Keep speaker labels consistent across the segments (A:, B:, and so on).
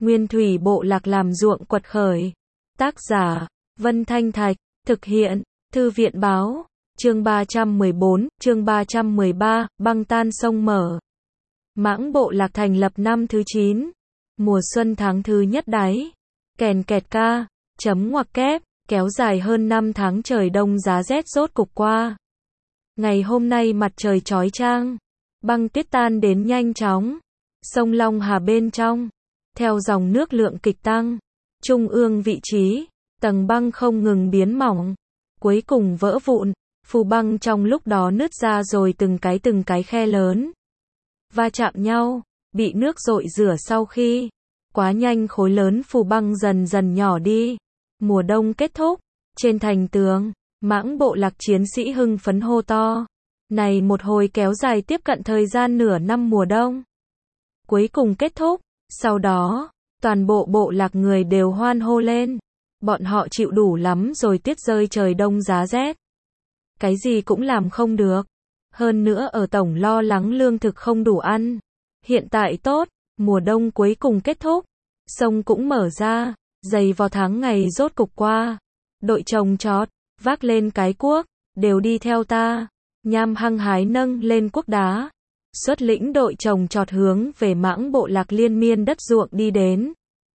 A: Nguyên thủy bộ lạc làm ruộng quật khởi. Tác giả, Vân Thanh Thạch, thực hiện, Thư viện báo, chương 314, chương 313, băng tan sông mở. Mãng bộ lạc thành lập năm thứ 9, mùa xuân tháng thứ nhất đáy, kèn kẹt ca, chấm ngoặc kép, kéo dài hơn 5 tháng trời đông giá rét rốt cục qua. Ngày hôm nay mặt trời chói chang, băng tuyết tan đến nhanh chóng, sông Long Hà bên trong, theo dòng nước lượng kịch tăng, trung ương vị trí, tầng băng không ngừng biến mỏng, cuối cùng vỡ vụn, phù băng trong lúc đó nứt ra rồi từng cái khe lớn, va chạm nhau, bị nước dội rửa sau khi quá nhanh khối lớn phù băng dần dần nhỏ đi. Mùa đông kết thúc, trên thành tường, Mãng bộ lạc chiến sĩ hưng phấn hô to. Này một hồi kéo dài tiếp cận thời gian nửa năm mùa đông. Cuối cùng kết thúc, sau đó, toàn bộ bộ lạc người đều hoan hô lên. Bọn họ chịu đủ lắm rồi tuyết rơi trời đông giá rét. Cái gì cũng làm không được. Hơn nữa ở tổng lo lắng lương thực không đủ ăn. Hiện tại tốt, mùa đông cuối cùng kết thúc. Sông cũng mở ra, dày vào tháng ngày rốt cục qua. Đội trồng trọt, vác lên cái cuốc, đều đi theo ta. Nham hăng hái nâng lên cuốc đá. Xuất lĩnh đội trồng trọt hướng về Mãng bộ lạc liên miên đất ruộng đi đến.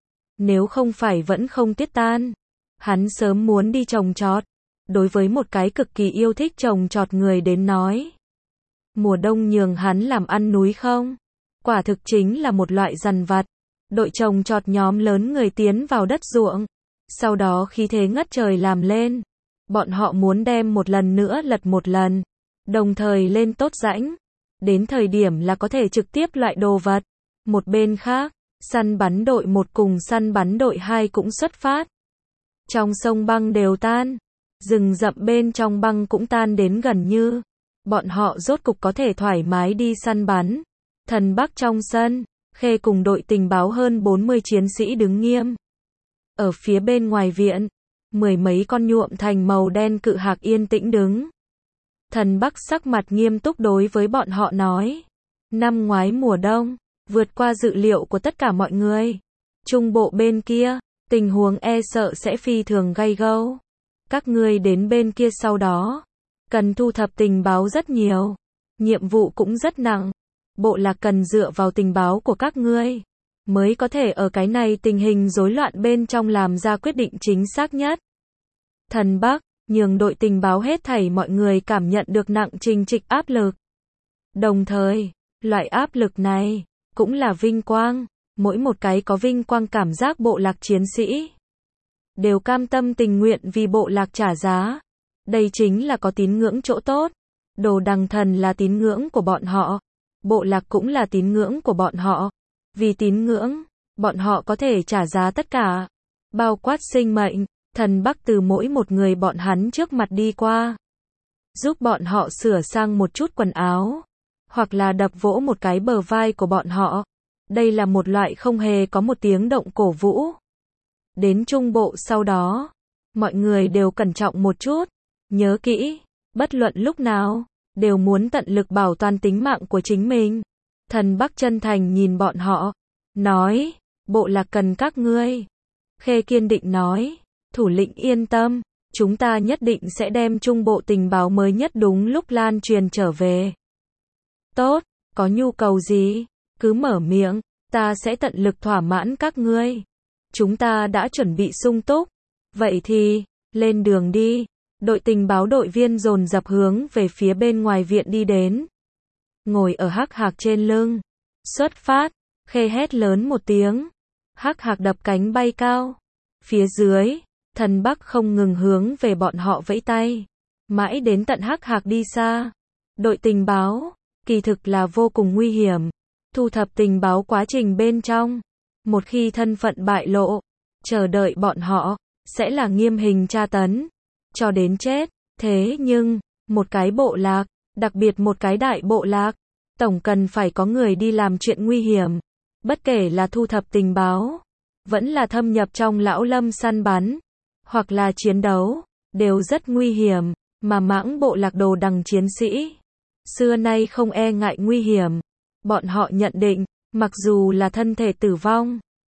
A: Nếu không phải vẫn không tiết tan, hắn sớm muốn đi trồng trọt. Đối với một cái cực kỳ yêu thích trồng trọt người đến nói, mùa đông nhường hắn làm ăn núi không? Quả thực chính là một loại dằn vặt. Đội trồng trọt nhóm lớn người tiến vào đất ruộng. Sau đó khí thế ngất trời làm lên. Bọn họ muốn đem một lần nữa lật một lần. Đồng thời lên tốt rãnh. Đến thời điểm là có thể trực tiếp loại đồ vật. Một bên khác, săn bắn đội 1 cùng săn bắn đội 2 cũng xuất phát. Trong sông băng đều tan. Rừng rậm bên trong băng cũng tan đến gần như. Bọn họ rốt cục có thể thoải mái đi săn bắn. Thần Bắc trong sân, Khê cùng đội tình báo hơn 40 chiến sĩ đứng nghiêm. Ở phía bên ngoài viện, 10 mấy con nhuộm thành màu đen cự hạc yên tĩnh đứng. Thần Bắc sắc mặt nghiêm túc đối với bọn họ nói. Năm ngoái mùa đông, vượt qua dự liệu của tất cả mọi người. Trung bộ bên kia, tình huống e sợ sẽ phi thường gay gâu. Các ngươi đến bên kia sau đó, cần thu thập tình báo rất nhiều. Nhiệm vụ cũng rất nặng. Bộ lạc cần dựa vào tình báo của các ngươi, mới có thể ở cái này tình hình rối loạn bên trong làm ra quyết định chính xác nhất. Thần Bắc, nhường đội tình báo hết thảy mọi người cảm nhận được nặng trình trịch áp lực. Đồng thời, loại áp lực này, cũng là vinh quang, mỗi một cái có vinh quang cảm giác bộ lạc chiến sĩ. Đều cam tâm tình nguyện vì bộ lạc trả giá. Đây chính là có tín ngưỡng chỗ tốt. Đồ đằng thần là tín ngưỡng của bọn họ. Bộ lạc cũng là tín ngưỡng của bọn họ. Vì tín ngưỡng, bọn họ có thể trả giá tất cả. Bao quát sinh mệnh, Thần Bắc từ mỗi một người bọn hắn trước mặt đi qua. Giúp bọn họ sửa sang một chút quần áo. Hoặc là đập vỗ một cái bờ vai của bọn họ. Đây là một loại không hề có một tiếng động cổ vũ. Đến trung bộ sau đó, mọi người đều cẩn trọng một chút. Nhớ kỹ, bất luận lúc nào, đều muốn tận lực bảo toàn tính mạng của chính mình. Thần Bắc chân thành nhìn bọn họ, nói, bộ lạc cần các ngươi. Khê kiên định nói, thủ lĩnh yên tâm, chúng ta nhất định sẽ đem trung bộ tình báo mới nhất đúng lúc lan truyền trở về. Tốt, có nhu cầu gì, cứ mở miệng, ta sẽ tận lực thỏa mãn các ngươi. Chúng ta đã chuẩn bị sung túc. Vậy thì, lên đường đi. Đội tình báo đội viên dồn dập hướng về phía bên ngoài viện đi đến. Ngồi ở hắc hạc trên lưng. Xuất phát, Khê hét lớn một tiếng. Hắc hạc đập cánh bay cao. Phía dưới, Thần Bắc không ngừng hướng về bọn họ vẫy tay. Mãi đến tận hắc hạc đi xa. Đội tình báo, kỳ thực là vô cùng nguy hiểm. Thu thập tình báo quá trình bên trong. Một khi thân phận bại lộ, chờ đợi bọn họ, sẽ là nghiêm hình tra tấn. Cho đến chết. Thế nhưng, một cái bộ lạc, đặc biệt một cái đại bộ lạc, tổng cần phải có người đi làm chuyện nguy hiểm. Bất kể là thu thập tình báo, vẫn là thâm nhập trong lão lâm săn bắn, hoặc là chiến đấu, đều rất nguy hiểm. Mà Mãng bộ lạc đồ đằng chiến sĩ, xưa nay không e ngại nguy hiểm. Bọn họ nhận định, mặc dù là thân thể tử vong,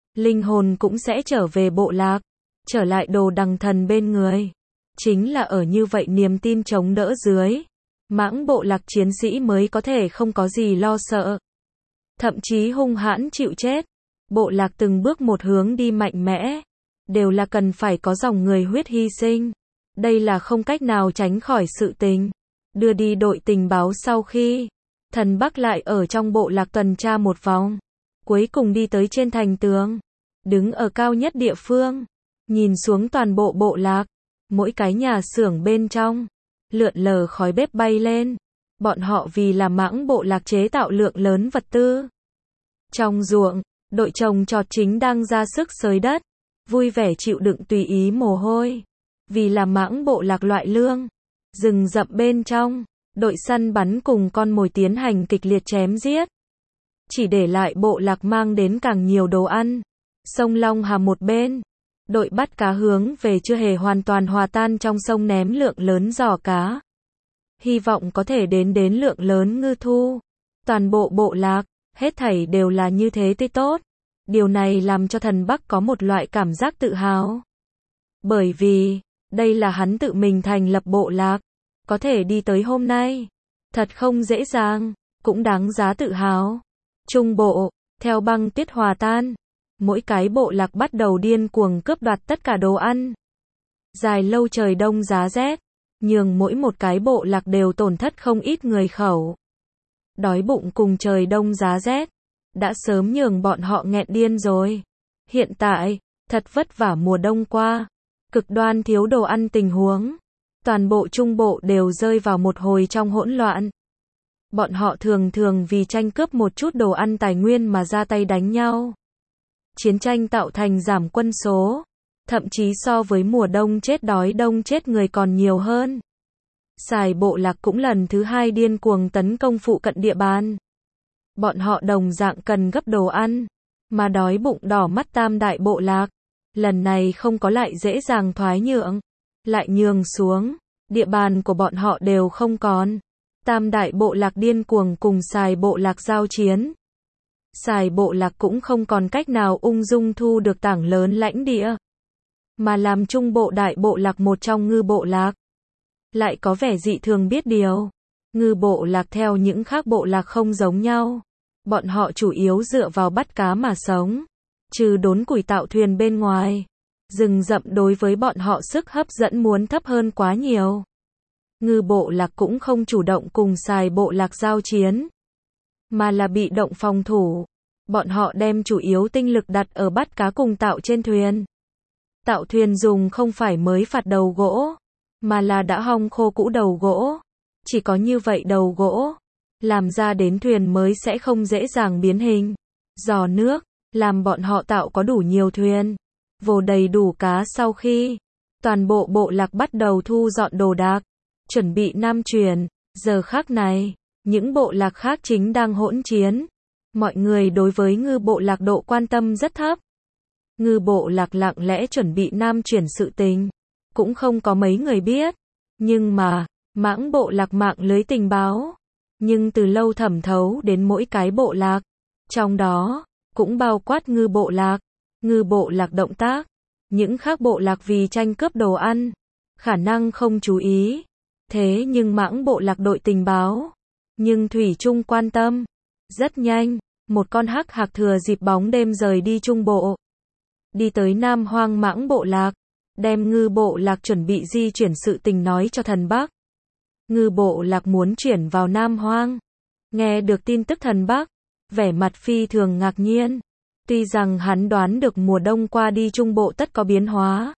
A: linh hồn cũng sẽ trở về bộ lạc, trở lại Đồ Đằng Thần bên người. Chính là ở như vậy niềm tin chống đỡ dưới, Mãng bộ lạc chiến sĩ mới có thể không có gì lo sợ. Thậm chí hung hãn chịu chết. Bộ lạc từng bước một hướng đi mạnh mẽ, đều là cần phải có dòng người huyết hy sinh. Đây là không cách nào tránh khỏi sự tình. Đưa đi đội tình báo sau khi, Thần Bắc lại ở trong bộ lạc tuần tra một vòng. Cuối cùng đi tới trên thành tường. Đứng ở cao nhất địa phương. Nhìn xuống toàn bộ bộ lạc. Mỗi cái nhà xưởng bên trong. Lượn lờ khói bếp bay lên. Bọn họ vì là Mãng bộ lạc chế tạo lượng lớn vật tư. Trong ruộng, đội trồng trọt chính đang ra sức xới đất. Vui vẻ chịu đựng tùy ý mồ hôi. Vì là Mãng bộ lạc loại lương. Rừng rậm bên trong, đội săn bắn cùng con mồi tiến hành kịch liệt chém giết. Chỉ để lại bộ lạc mang đến càng nhiều đồ ăn. Sông Long Hà một bên, đội bắt cá hướng về chưa hề hoàn toàn hòa tan trong sông ném lượng lớn giỏ cá. Hy vọng có thể đến lượng lớn ngư thu. Toàn bộ bộ lạc, hết thảy đều là như thế tươi tốt. Điều này làm cho Thần Bắc có một loại cảm giác tự hào. Bởi vì, đây là hắn tự mình thành lập bộ lạc. Có thể đi tới hôm nay. Thật không dễ dàng, cũng đáng giá tự hào. Trung bộ, theo băng tuyết hòa tan. Mỗi cái bộ lạc bắt đầu điên cuồng cướp đoạt tất cả đồ ăn. Dài lâu trời đông giá rét, nhường mỗi một cái bộ lạc đều tổn thất không ít người khẩu. Đói bụng cùng trời đông giá rét, đã sớm nhường bọn họ nghẹn điên rồi. Hiện tại, thật vất vả mùa đông qua, cực đoan thiếu đồ ăn tình huống. Toàn bộ trung bộ đều rơi vào một hồi trong hỗn loạn. Bọn họ thường vì tranh cướp một chút đồ ăn tài nguyên mà ra tay đánh nhau. Chiến tranh tạo thành giảm quân số, thậm chí so với mùa đông chết đói đông chết người còn nhiều hơn. Sài bộ lạc cũng lần thứ hai điên cuồng tấn công phụ cận địa bàn. Bọn họ đồng dạng cần gấp đồ ăn, mà đói bụng đỏ mắt tam đại bộ lạc. Lần này không có lại dễ dàng thoái nhượng, lại nhường xuống, địa bàn của bọn họ đều không còn. Tam đại bộ lạc điên cuồng cùng Sài bộ lạc giao chiến. Sài bộ lạc cũng không còn cách nào ung dung thu được tảng lớn lãnh địa, mà làm trung bộ đại bộ lạc một trong ngư bộ lạc. Lại có vẻ dị thường biết điều. Ngư bộ lạc theo những khác bộ lạc không giống nhau. Bọn họ chủ yếu dựa vào bắt cá mà sống. Trừ đốn củi tạo thuyền bên ngoài, rừng rậm đối với bọn họ sức hấp dẫn muốn thấp hơn quá nhiều. Ngư bộ lạc cũng không chủ động cùng Sài bộ lạc giao chiến, mà là bị động phòng thủ. Bọn họ đem chủ yếu tinh lực đặt ở bắt cá cùng tạo trên thuyền. Tạo thuyền dùng không phải mới phạt đầu gỗ, mà là đã hong khô cũ đầu gỗ. Chỉ có như vậy đầu gỗ, làm ra đến thuyền mới sẽ không dễ dàng biến hình. Giò nước, làm bọn họ tạo có đủ nhiều thuyền, vồ đầy đủ cá sau khi, toàn bộ bộ lạc bắt đầu thu dọn đồ đạc, chuẩn bị nam chuyển. Giờ khắc này, những bộ lạc khác chính đang hỗn chiến. Mọi người đối với ngư bộ lạc độ quan tâm rất thấp. Ngư bộ lạc lặng lẽ chuẩn bị nam chuyển sự tình, cũng không có mấy người biết. Nhưng mà, Mãng bộ lạc mạng lưới tình báo, nhưng từ lâu thẩm thấu đến mỗi cái bộ lạc. Trong đó, cũng bao quát ngư bộ lạc. Ngư bộ lạc động tác, những khác bộ lạc vì tranh cướp đồ ăn, khả năng không chú ý. Thế nhưng Mãng bộ lạc đội tình báo, nhưng thủy chung quan tâm. Rất nhanh, một con hắc hạc thừa dịp bóng đêm rời đi trung bộ, đi tới Nam Hoang Mãng bộ lạc, đem ngư bộ lạc chuẩn bị di chuyển sự tình nói cho Thần Bắc. Ngư bộ lạc muốn chuyển vào Nam Hoang. Nghe được tin tức Thần Bắc, vẻ mặt phi thường ngạc nhiên. Tuy rằng hắn đoán được mùa đông qua đi trung bộ tất có biến hóa,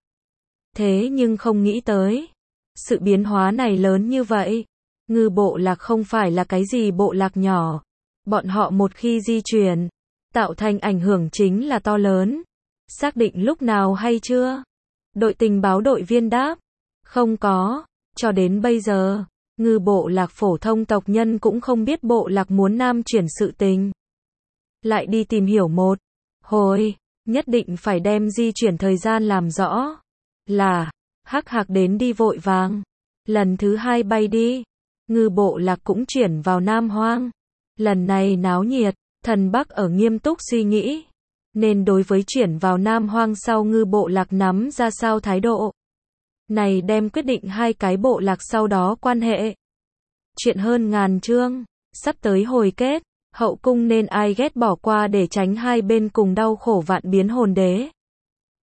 A: thế nhưng không nghĩ tới sự biến hóa này lớn như vậy. Ngư bộ lạc không phải là cái gì bộ lạc nhỏ. Bọn họ một khi di chuyển, tạo thành ảnh hưởng chính là to lớn. Xác định lúc nào hay chưa? Đội tình báo đội viên đáp. Không có. Cho đến bây giờ, ngư bộ lạc phổ thông tộc nhân cũng không biết bộ lạc muốn nam chuyển sự tình. Lại đi tìm hiểu một hồi, nhất định phải đem di chuyển thời gian làm rõ. Là, hắc hạc đến đi vội vàng. Lần thứ hai bay đi, ngư bộ lạc cũng chuyển vào Nam Hoang. Lần này náo nhiệt, Thần Bắc ở nghiêm túc suy nghĩ. nên đối với chuyển vào Nam Hoang sau Ngư bộ lạc nắm ra sao thái độ. Này đem quyết định hai cái bộ lạc sau đó quan hệ. Chuyện hơn ngàn chương, sắp tới hồi kết, hậu cung nên ai ghét bỏ qua để tránh hai bên cùng đau khổ vạn biến hồn đế.